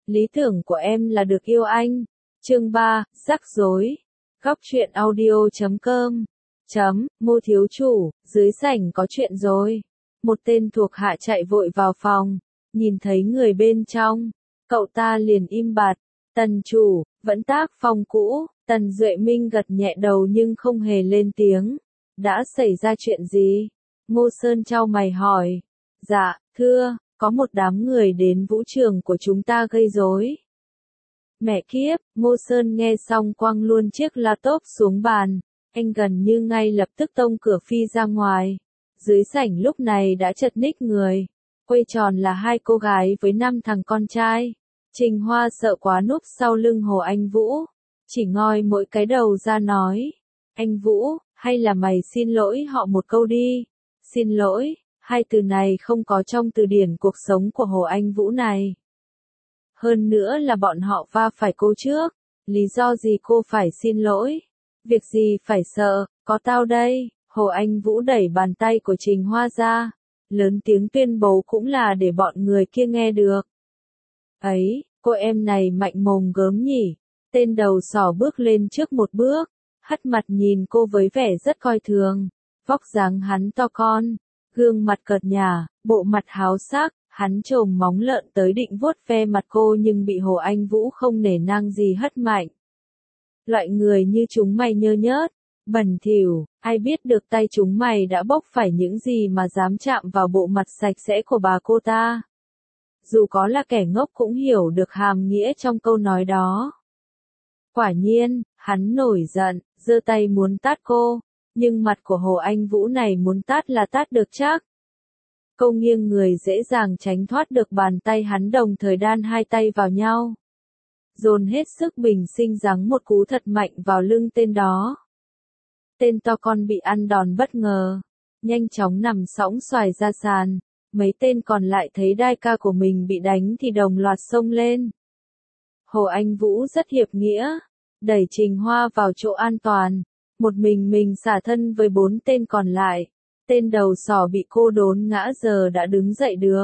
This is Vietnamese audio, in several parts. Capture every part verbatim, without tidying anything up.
Lý tưởng của em là được yêu anh. Chương ba, rắc rối. Góc truyện audio chấm com. Chấm, Ngô thiếu chủ, dưới sảnh có chuyện rồi. Một tên thuộc hạ chạy vội vào phòng, nhìn thấy người bên trong, cậu ta liền im bặt. Tần chủ, vẫn tác phong cũ. Tần Duệ Minh gật nhẹ đầu nhưng không hề lên tiếng. Đã xảy ra chuyện gì? Ngô Sơn chau mày hỏi. Dạ, thưa, có một đám người đến vũ trường của chúng ta gây rối. Mẹ kiếp, Ngô Sơn nghe xong quăng luôn chiếc laptop xuống bàn. Anh gần như ngay lập tức tông cửa phi ra ngoài. Dưới sảnh lúc này đã chật ních người. Quây tròn là hai cô gái với năm thằng con trai. Trình Hoa sợ quá núp sau lưng Hồ Anh Vũ. Chỉ ngoi mỗi cái đầu ra nói. Anh Vũ, hay là mày xin lỗi họ một câu đi. Xin lỗi, hai từ này không có trong từ điển cuộc sống của Hồ Anh Vũ này. Hơn nữa là bọn họ va phải cô trước. Lý do gì cô phải xin lỗi? Việc gì phải sợ, có tao đây. Hồ Anh Vũ đẩy bàn tay của Trình Hoa ra. Lớn tiếng tuyên bố cũng là để bọn người kia nghe được. Ấy, cô em này mạnh mồm gớm nhỉ. Tên đầu sỏ bước lên trước một bước. Hất mặt nhìn cô với vẻ rất coi thường. Vóc dáng hắn to con. Gương mặt cợt nhả, bộ mặt háo sắc. Hắn trồm móng lợn tới định vuốt ve mặt cô nhưng bị Hồ Anh Vũ không nể nang gì hất mạnh. Loại người như chúng mày nhơ nhớt, bẩn thỉu, ai biết được tay chúng mày đã bốc phải những gì mà dám chạm vào bộ mặt sạch sẽ của bà cô ta. Dù có là kẻ ngốc cũng hiểu được hàm nghĩa trong câu nói đó. Quả nhiên, hắn nổi giận, giơ tay muốn tát cô, nhưng mặt của Hồ Anh Vũ này muốn tát là tát được chắc. Cô nghiêng người dễ dàng tránh thoát được bàn tay hắn, đồng thời đan hai tay vào nhau. Dồn hết sức bình sinh giáng một cú thật mạnh vào lưng tên đó. Tên to con bị ăn đòn bất ngờ, nhanh chóng nằm sõng xoài ra sàn. Mấy tên còn lại thấy đai ca của mình bị đánh thì đồng loạt xông lên. Hồ Anh Vũ rất hiệp nghĩa, đẩy Trình Hoa vào chỗ an toàn. Một mình mình xả thân với bốn tên còn lại. Tên đầu sỏ bị cô đốn ngã giờ đã đứng dậy được.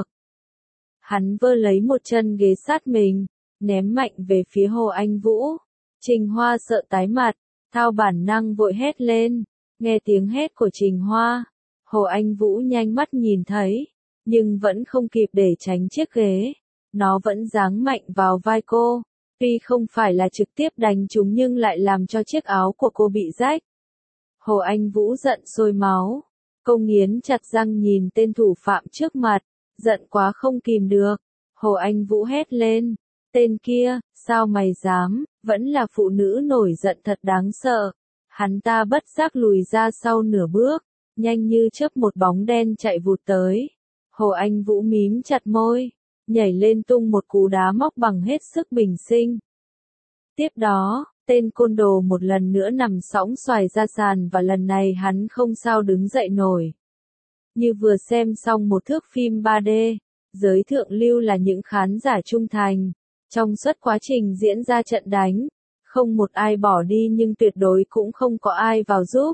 Hắn vơ lấy một chân ghế sát mình, ném mạnh về phía Hồ Anh Vũ. Trình Hoa sợ tái mặt, thao bản năng vội hét lên. Nghe tiếng hét của Trình Hoa, Hồ Anh Vũ nhanh mắt nhìn thấy, nhưng vẫn không kịp để tránh chiếc ghế. Nó vẫn giáng mạnh vào vai cô, tuy không phải là trực tiếp đánh trúng nhưng lại làm cho chiếc áo của cô bị rách. Hồ Anh Vũ giận sôi máu. Cô nghiến chặt răng nhìn tên thủ phạm trước mặt, giận quá không kìm được. Hồ Anh Vũ hét lên, tên kia, sao mày dám, vẫn là phụ nữ nổi giận thật đáng sợ. Hắn ta bất giác lùi ra sau nửa bước, nhanh như chớp một bóng đen chạy vụt tới. Hồ Anh Vũ mím chặt môi, nhảy lên tung một cú đá móc bằng hết sức bình sinh. Tiếp đó, tên côn đồ một lần nữa nằm sõng xoài ra sàn và lần này hắn không sao đứng dậy nổi. Như vừa xem xong một thước phim ba D, giới thượng lưu là những khán giả trung thành. Trong suốt quá trình diễn ra trận đánh, không một ai bỏ đi nhưng tuyệt đối cũng không có ai vào giúp.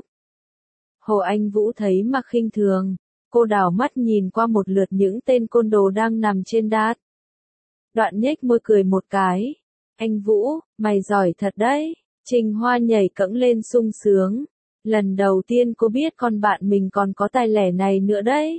Hồ Anh Vũ thấy mà khinh thường, cô đảo mắt nhìn qua một lượt những tên côn đồ đang nằm trên đát. Đoạn nhếch môi cười một cái. Anh Vũ, mày giỏi thật đấy. Trình Hoa nhảy cẫng lên sung sướng. Lần đầu tiên cô biết con bạn mình còn có tài lẻ này nữa đấy.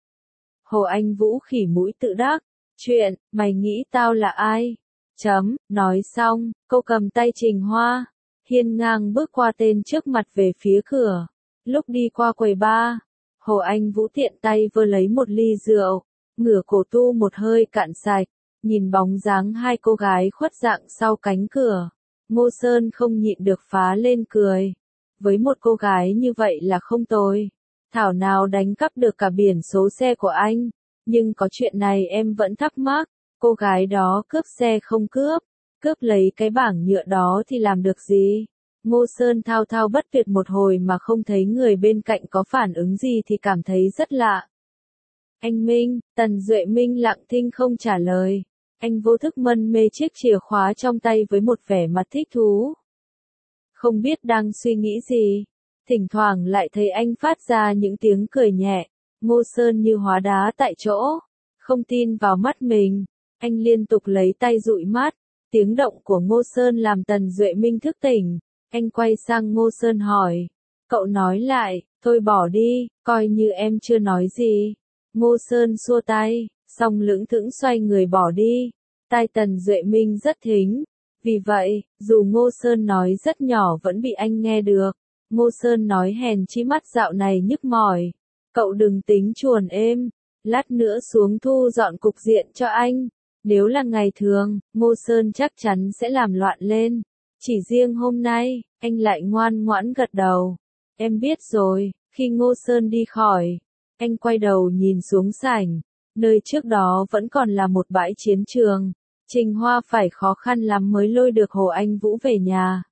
Hồ Anh Vũ khỉ mũi tự đắc. Chuyện, mày nghĩ tao là ai? Chấm, nói xong, cô cầm tay Trình Hoa, hiên ngang bước qua tên trước mặt về phía cửa. Lúc đi qua quầy bar, Hồ Anh Vũ tiện tay vơ lấy một ly rượu, ngửa cổ tu một hơi cạn sạch. Nhìn bóng dáng hai cô gái khuất dạng sau cánh cửa, Ngô Sơn không nhịn được phá lên cười. Với một cô gái như vậy là không tồi. Thảo nào đánh cắp được cả biển số xe của anh. Nhưng có chuyện này em vẫn thắc mắc. Cô gái đó cướp xe không cướp. Cướp lấy cái bảng nhựa đó thì làm được gì? Ngô Sơn thao thao bất tuyệt một hồi mà không thấy người bên cạnh có phản ứng gì thì cảm thấy rất lạ. Anh Minh, Tần Duệ Minh lặng thinh không trả lời. Anh vô thức mân mê chiếc chìa khóa trong tay với một vẻ mặt thích thú. Không biết đang suy nghĩ gì. Thỉnh thoảng lại thấy anh phát ra những tiếng cười nhẹ. Ngô Sơn như hóa đá tại chỗ. Không tin vào mắt mình. Anh liên tục lấy tay dụi mắt, tiếng động của Ngô Sơn làm Tần Duệ Minh thức tỉnh. Anh quay sang Ngô Sơn hỏi, cậu nói lại, thôi bỏ đi, coi như em chưa nói gì. Ngô Sơn xua tay, xong lững thững xoay người bỏ đi. Tai Tần Duệ Minh rất thính, vì vậy, dù Ngô Sơn nói rất nhỏ vẫn bị anh nghe được. Ngô Sơn nói hèn chi mắt dạo này nhức mỏi. Cậu đừng tính chuồn êm, lát nữa xuống thu dọn cục diện cho anh. Nếu là ngày thường, Ngô Sơn chắc chắn sẽ làm loạn lên. Chỉ riêng hôm nay, anh lại ngoan ngoãn gật đầu. Em biết rồi. Khi Ngô Sơn đi khỏi, anh quay đầu nhìn xuống sảnh, nơi trước đó vẫn còn là một bãi chiến trường. Trình Hoa phải khó khăn lắm mới lôi được Hồ Anh Vũ về nhà.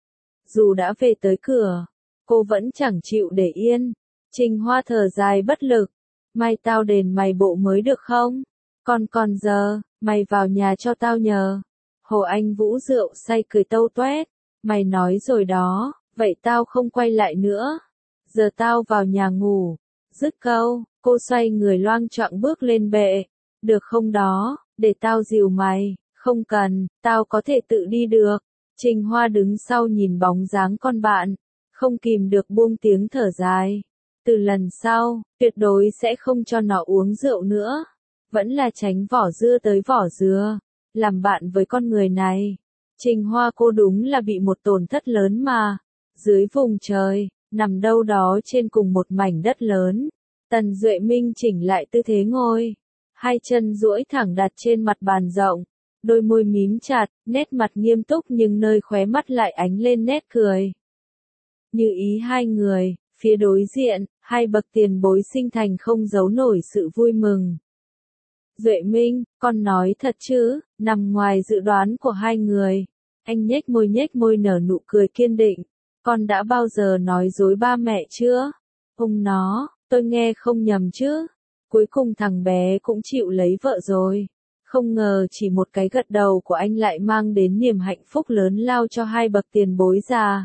Dù đã về tới cửa, cô vẫn chẳng chịu để yên. Trình Hoa thở dài bất lực. May tao đền mày bộ mới được không? Còn còn giờ, mày vào nhà cho tao nhờ. Hồ Anh Vũ rượu say cười tâu toét. Mày nói rồi đó, vậy tao không quay lại nữa. Giờ tao vào nhà ngủ. Dứt câu, cô xoay người loang choạng bước lên bệ. Được không đó, để tao dìu mày. Không cần, tao có thể tự đi được. Trình Hoa đứng sau nhìn bóng dáng con bạn, không kìm được buông tiếng thở dài. Từ lần sau, tuyệt đối sẽ không cho nó uống rượu nữa. Vẫn là tránh vỏ dưa tới vỏ dừa. Làm bạn với con người này. Trình Hoa cô đúng là bị một tổn thất lớn mà. Dưới vùng trời, nằm đâu đó trên cùng một mảnh đất lớn. Tần Duệ Minh chỉnh lại tư thế ngồi. Hai chân duỗi thẳng đặt trên mặt bàn rộng. Đôi môi mím chặt, nét mặt nghiêm túc nhưng nơi khóe mắt lại ánh lên nét cười. Như ý hai người, phía đối diện, hai bậc tiền bối sinh thành không giấu nổi sự vui mừng. Duệ Minh, con nói thật chứ, nằm ngoài dự đoán của hai người. Anh nhếch môi nhếch môi nở nụ cười kiên định. Con đã bao giờ nói dối ba mẹ chưa? Ông nó, tôi nghe không nhầm chứ. Cuối cùng thằng bé cũng chịu lấy vợ rồi. Không ngờ chỉ một cái gật đầu của anh lại mang đến niềm hạnh phúc lớn lao cho hai bậc tiền bối già.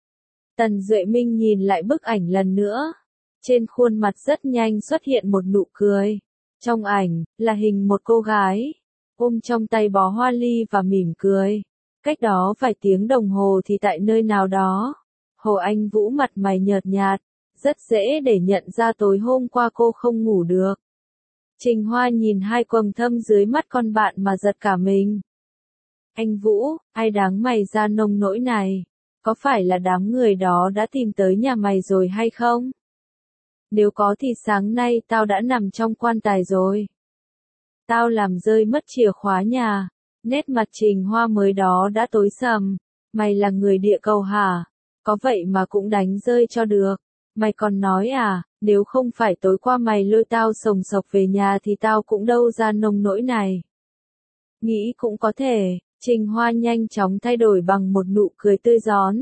Tần Duệ Minh nhìn lại bức ảnh lần nữa. Trên khuôn mặt rất nhanh xuất hiện một nụ cười. Trong ảnh, là hình một cô gái, ôm trong tay bó hoa ly và mỉm cười. Cách đó vài tiếng đồng hồ thì tại nơi nào đó, Hồ Anh Vũ mặt mày nhợt nhạt, rất dễ để nhận ra tối hôm qua cô không ngủ được. Trình Hoa nhìn hai quầng thâm dưới mắt con bạn mà giật cả mình. Anh Vũ, ai đáng mày ra nông nỗi này? Có phải là đám người đó đã tìm tới nhà mày rồi hay không? Nếu có thì sáng nay tao đã nằm trong quan tài rồi. Tao làm rơi mất chìa khóa nhà. Nét mặt Trình Hoa mới đó đã tối sầm. Mày là người địa cầu hả? Có vậy mà cũng đánh rơi cho được. Mày còn nói à, nếu không phải tối qua mày lôi tao sồng sộc về nhà thì tao cũng đâu ra nông nỗi này. Nghĩ cũng có thể, Trình Hoa nhanh chóng thay đổi bằng một nụ cười tươi gión.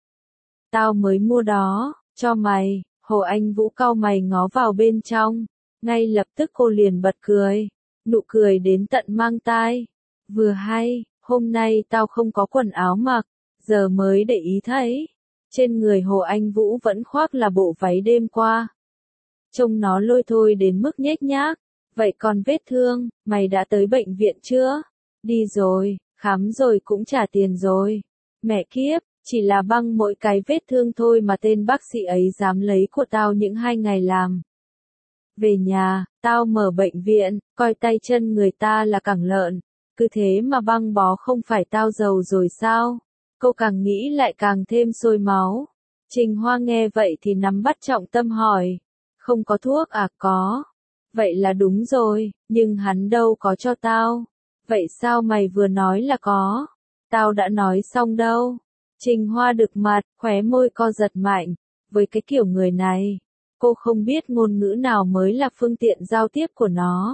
Tao mới mua đó, cho mày. Hồ Anh Vũ cau mày ngó vào bên trong. Ngay lập tức cô liền bật cười. Nụ cười đến tận mang tai. Vừa hay, hôm nay tao không có quần áo mặc. Giờ mới để ý thấy. Trên người Hồ Anh Vũ vẫn khoác là bộ váy đêm qua. Trông nó lôi thôi đến mức nhếch nhác. Vậy còn vết thương, mày đã tới bệnh viện chưa? Đi rồi, khám rồi cũng trả tiền rồi. Mẹ kiếp, chỉ là băng mỗi cái vết thương thôi mà tên bác sĩ ấy dám lấy của tao những hai ngày làm. Về nhà, tao mở bệnh viện, coi tay chân người ta là cẳng lợn. Cứ thế mà băng bó không phải tao giàu rồi sao? Cô càng nghĩ lại càng thêm sôi máu. Trình Hoa nghe vậy thì nắm bắt trọng tâm hỏi. Không có thuốc à? Có. Vậy là đúng rồi, nhưng hắn đâu có cho tao. Vậy sao mày vừa nói là có? Tao đã nói xong đâu. Trình Hoa đực mặt, khóe môi co giật mạnh. Với cái kiểu người này, cô không biết ngôn ngữ nào mới là phương tiện giao tiếp của nó.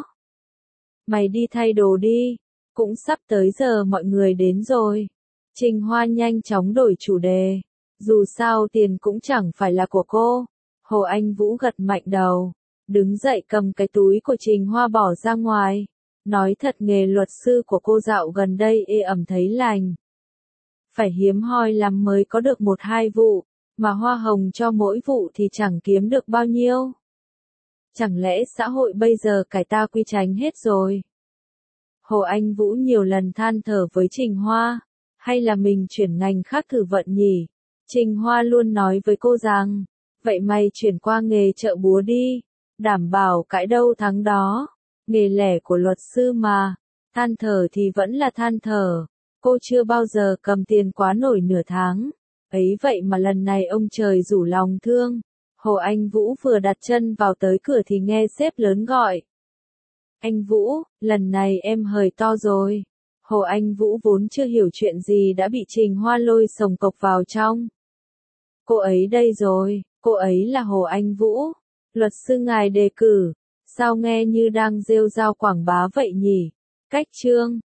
Mày đi thay đồ đi. Cũng sắp tới giờ mọi người đến rồi. Trình Hoa nhanh chóng đổi chủ đề. Dù sao tiền cũng chẳng phải là của cô. Hồ Anh Vũ gật mạnh đầu. Đứng dậy cầm cái túi của Trình Hoa bỏ ra ngoài. Nói thật nghề luật sư của cô dạo gần đây ê ẩm thấy lành. Phải hiếm hoi lắm mới có được một hai vụ. Mà hoa hồng cho mỗi vụ thì chẳng kiếm được bao nhiêu. Chẳng lẽ xã hội bây giờ cải ta quy tránh hết rồi? Hồ Anh Vũ nhiều lần than thở với Trình Hoa, hay là mình chuyển ngành khác thử vận nhỉ? Trình Hoa luôn nói với cô rằng, vậy mày chuyển qua nghề chợ búa đi, đảm bảo cãi đâu thắng đó, nghề lẻ của luật sư mà, than thở thì vẫn là than thở, cô chưa bao giờ cầm tiền quá nổi nửa tháng, ấy vậy mà lần này ông trời rủ lòng thương, Hồ Anh Vũ vừa đặt chân vào tới cửa thì nghe sếp lớn gọi. Anh Vũ, lần này em hời to rồi. Hồ Anh Vũ vốn chưa hiểu chuyện gì đã bị Trình Hoa lôi sồng cộc vào trong. Cô ấy đây rồi, cô ấy là Hồ Anh Vũ. Luật sư ngài đề cử, sao nghe như đang rêu rao quảng bá vậy nhỉ? Cách chương